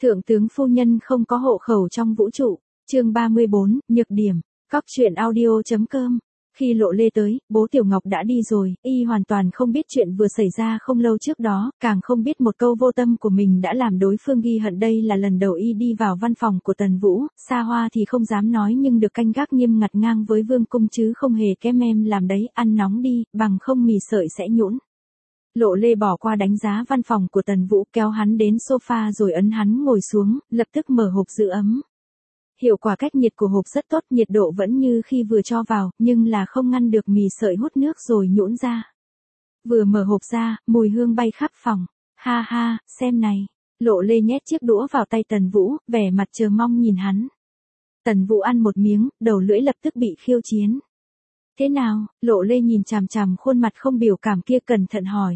Thượng tướng phu nhân không có hộ khẩu trong vũ trụ. Chương 34, nhược điểm. Cóc truyện audio.com. Khi Lộ Lê tới, bố Tiểu Ngọc đã đi rồi, y hoàn toàn không biết chuyện vừa xảy ra không lâu trước đó, càng không biết một câu vô tâm của mình đã làm đối phương ghi hận. Đây là lần đầu y đi vào văn phòng của Tần Vũ, xa hoa thì không dám nói nhưng được canh gác nghiêm ngặt ngang với vương cung chứ không hề kém em làm đấy, ăn nóng đi, bằng không mì sợi sẽ nhũn. Lộ Lê bỏ qua đánh giá văn phòng của Tần Vũ, kéo hắn đến sofa rồi ấn hắn ngồi xuống, lập tức mở hộp giữ ấm. Hiệu quả cách nhiệt của hộp rất tốt, nhiệt độ vẫn như khi vừa cho vào, nhưng là không ngăn được mì sợi hút nước rồi nhũn ra. Vừa mở hộp ra, mùi hương bay khắp phòng. Ha ha, xem này. Lộ Lê nhét chiếc đũa vào tay Tần Vũ, vẻ mặt chờ mong nhìn hắn. Tần Vũ ăn một miếng, đầu lưỡi lập tức bị khiêu chiến. Thế nào? Lộ Lê nhìn chằm chằm khuôn mặt không biểu cảm kia cẩn thận hỏi.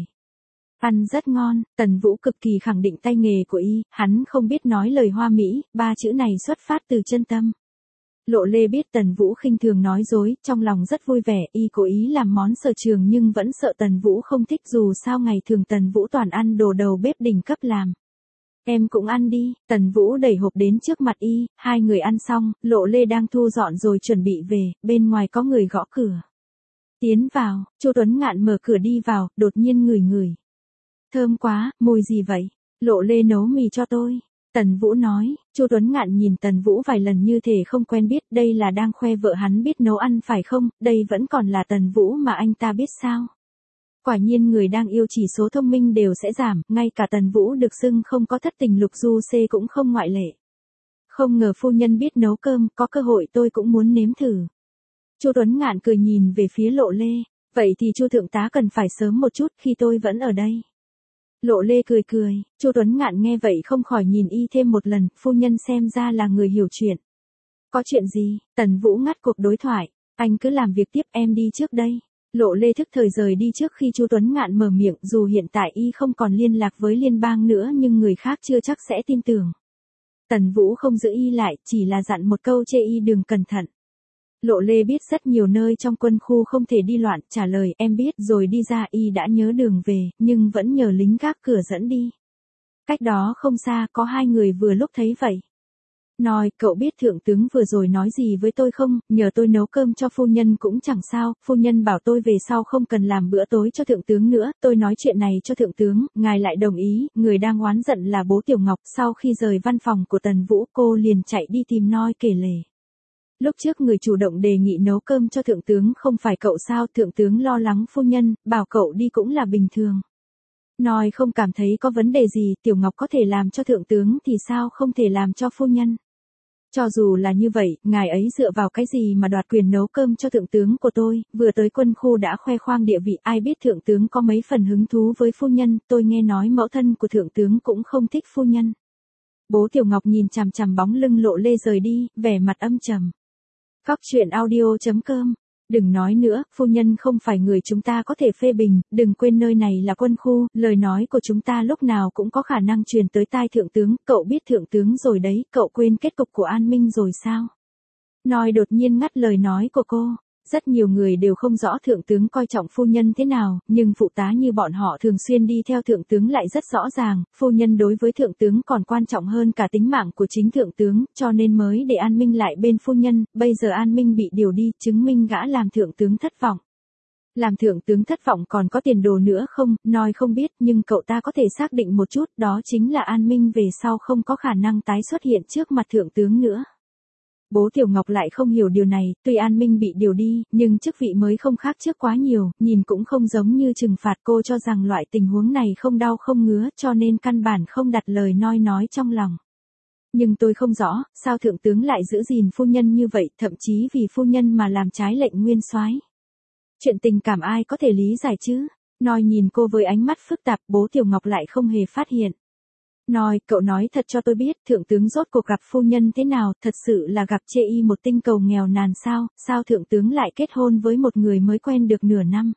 Ăn rất ngon, Tần Vũ cực kỳ khẳng định tay nghề của y, hắn không biết nói lời hoa mỹ, ba chữ này xuất phát từ chân tâm. Lộ Lê biết Tần Vũ khinh thường nói dối, trong lòng rất vui vẻ, y cố ý làm món sở trường nhưng vẫn sợ Tần Vũ không thích, dù sao ngày thường Tần Vũ toàn ăn đồ đầu bếp đỉnh cấp làm. Em cũng ăn đi, Tần Vũ đẩy hộp đến trước mặt y, hai người ăn xong, Lộ Lê đang thu dọn rồi chuẩn bị về, bên ngoài có người gõ cửa. Tiến vào, Chu Tuấn Ngạn mở cửa đi vào, đột nhiên ngửi. Thơm quá, mùi gì vậy? Lộ Lê nấu mì cho tôi. Tần Vũ nói. Chu Tuấn Ngạn nhìn Tần Vũ vài lần như thể không quen biết, đây là đang khoe vợ hắn biết nấu ăn phải không, đây vẫn còn là Tần Vũ mà anh ta biết sao. Quả nhiên người đang yêu chỉ số thông minh đều sẽ giảm, ngay cả Tần Vũ được xưng không có thất tình lục du C cũng không ngoại lệ. Không ngờ phu nhân biết nấu cơm, có cơ hội tôi cũng muốn nếm thử. Chu Tuấn Ngạn cười nhìn về phía Lộ Lê, vậy thì Chu thượng tá cần phải sớm một chút khi tôi vẫn ở đây. Lộ Lê cười, Chu Tuấn Ngạn nghe vậy không khỏi nhìn y thêm một lần, phu nhân xem ra là người hiểu chuyện. Có chuyện gì? Tần Vũ ngắt cuộc đối thoại, anh cứ làm việc tiếp, em đi trước đây. Lộ Lê thức thời rời đi trước khi Chu Tuấn Ngạn mở miệng, dù hiện tại y không còn liên lạc với liên bang nữa nhưng người khác chưa chắc sẽ tin tưởng. Tần Vũ không giữ y lại, chỉ là dặn một câu chê y đừng cẩn thận. Lộ Lê biết rất nhiều nơi trong quân khu không thể đi loạn, trả lời em biết rồi đi ra, y đã nhớ đường về, nhưng vẫn nhờ lính gác cửa dẫn đi. Cách đó không xa có hai người vừa lúc thấy vậy. Nói, cậu biết thượng tướng vừa rồi nói gì với tôi không, nhờ tôi nấu cơm cho phu nhân cũng chẳng sao, phu nhân bảo tôi về sau không cần làm bữa tối cho thượng tướng nữa, tôi nói chuyện này cho thượng tướng, ngài lại đồng ý, người đang oán giận là bố Tiểu Ngọc, sau khi rời văn phòng của Tần Vũ cô liền chạy đi tìm Noi kể lể. Lúc trước người chủ động đề nghị nấu cơm cho thượng tướng không phải cậu sao, thượng tướng lo lắng phu nhân, bảo cậu đi cũng là bình thường. Nói không cảm thấy có vấn đề gì, Tiểu Ngọc có thể làm cho thượng tướng thì sao không thể làm cho phu nhân. Cho dù là như vậy, ngài ấy dựa vào cái gì mà đoạt quyền nấu cơm cho thượng tướng của tôi, vừa tới quân khu đã khoe khoang địa vị, ai biết thượng tướng có mấy phần hứng thú với phu nhân, tôi nghe nói mẫu thân của thượng tướng cũng không thích phu nhân. Bố Tiểu Ngọc nhìn chằm chằm bóng lưng Lộ Lê rời đi, vẻ mặt âm trầm. Cóc truyện audio.com. Đừng nói nữa, phu nhân không phải người chúng ta có thể phê bình, đừng quên nơi này là quân khu, lời nói của chúng ta lúc nào cũng có khả năng truyền tới tai thượng tướng, cậu biết thượng tướng rồi đấy, cậu quên kết cục của An Minh rồi sao? Nói đột nhiên ngắt lời nói của cô. Rất nhiều người đều không rõ thượng tướng coi trọng phu nhân thế nào, nhưng phụ tá như bọn họ thường xuyên đi theo thượng tướng lại rất rõ ràng, phu nhân đối với thượng tướng còn quan trọng hơn cả tính mạng của chính thượng tướng, cho nên mới để An Minh lại bên phu nhân, bây giờ An Minh bị điều đi, chứng minh gã làm thượng tướng thất vọng. Làm thượng tướng thất vọng còn có tiền đồ nữa không, nói không biết, nhưng cậu ta có thể xác định một chút, đó chính là An Minh về sau không có khả năng tái xuất hiện trước mặt thượng tướng nữa. Bố Tiểu Ngọc lại không hiểu điều này, tuy An Minh bị điều đi, nhưng chức vị mới không khác trước quá nhiều, nhìn cũng không giống như trừng phạt, cô cho rằng loại tình huống này không đau không ngứa, cho nên căn bản không đặt lời nói trong lòng. Nhưng tôi không rõ, sao thượng tướng lại giữ gìn phu nhân như vậy, thậm chí vì phu nhân mà làm trái lệnh nguyên soái. Chuyện tình cảm ai có thể lý giải chứ? Nói nhìn cô với ánh mắt phức tạp, bố Tiểu Ngọc lại không hề phát hiện. Nói, cậu nói thật cho tôi biết, thượng tướng rốt cuộc gặp phu nhân thế nào, thật sự là gặp chê y một tinh cầu nghèo nàn sao thượng tướng lại kết hôn với một người mới quen được nửa năm.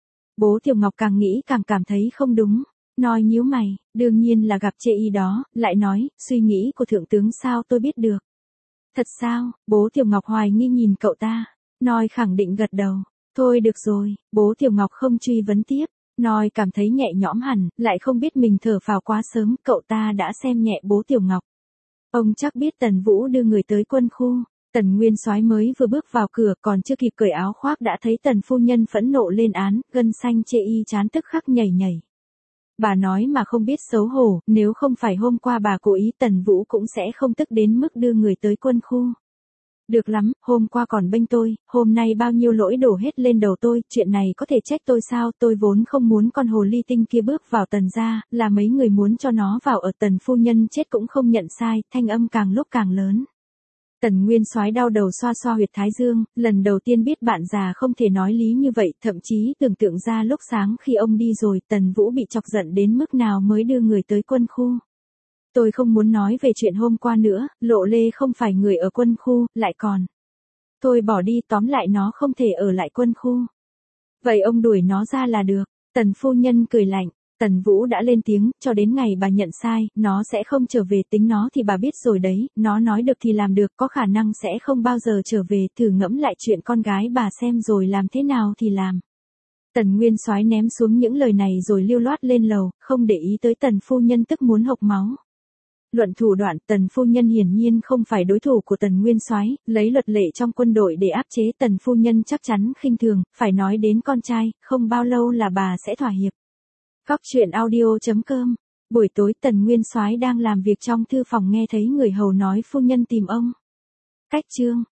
Bố Tiểu Ngọc càng nghĩ càng cảm thấy không đúng. Nói nhíu mày, đương nhiên là gặp chê y đó, lại nói, suy nghĩ của thượng tướng sao tôi biết được. Thật sao, bố Tiểu Ngọc hoài nghi nhìn cậu ta. Nói khẳng định gật đầu, thôi được rồi, bố Tiểu Ngọc không truy vấn tiếp. Nói cảm thấy nhẹ nhõm hẳn, lại không biết mình thở phào quá sớm, cậu ta đã xem nhẹ bố Tiểu Ngọc. Ông chắc biết Tần Vũ đưa người tới quân khu. Tần Nguyên Soái mới vừa bước vào cửa còn chưa kịp cởi áo khoác đã thấy Tần phu nhân phẫn nộ lên án, gân xanh chê y chán tức khắc nhảy nhảy. Bà nói mà không biết xấu hổ, nếu không phải hôm qua bà cố ý Tần Vũ cũng sẽ không tức đến mức đưa người tới quân khu. Được lắm, hôm qua còn bênh tôi, hôm nay bao nhiêu lỗi đổ hết lên đầu tôi, chuyện này có thể trách tôi sao, tôi vốn không muốn con hồ ly tinh kia bước vào Tần gia, là mấy người muốn cho nó vào ở. Tần phu nhân chết cũng không nhận sai, thanh âm càng lúc càng lớn. Tần Nguyên Soái đau đầu xoa xoa huyệt thái dương, lần đầu tiên biết bạn già không thể nói lý như vậy, thậm chí tưởng tượng ra lúc sáng khi ông đi rồi, Tần Vũ bị chọc giận đến mức nào mới đưa người tới quân khu. Tôi không muốn nói về chuyện hôm qua nữa, Lộ Lê không phải người ở quân khu, lại còn. Tôi bỏ đi, tóm lại nó không thể ở lại quân khu. Vậy ông đuổi nó ra là được. Tần phu nhân cười lạnh. Tần Vũ đã lên tiếng, cho đến ngày bà nhận sai, nó sẽ không trở về, tính nó thì bà biết rồi đấy, nó nói được thì làm được, có khả năng sẽ không bao giờ trở về, thử ngẫm lại chuyện con gái bà xem rồi làm thế nào thì làm. Tần Nguyên Soái ném xuống những lời này rồi lưu loát lên lầu, không để ý tới Tần phu nhân tức muốn hộc máu. Luận thủ đoạn, Tần phu nhân hiển nhiên không phải đối thủ của Tần Nguyên Soái, lấy luật lệ trong quân đội để áp chế Tần phu nhân chắc chắn khinh thường, phải nói đến con trai, không bao lâu là bà sẽ thỏa hiệp. Góc truyện audio.com. Buổi tối Tần Nguyên Soái đang làm việc trong thư phòng nghe thấy người hầu nói phu nhân tìm ông. Cách chương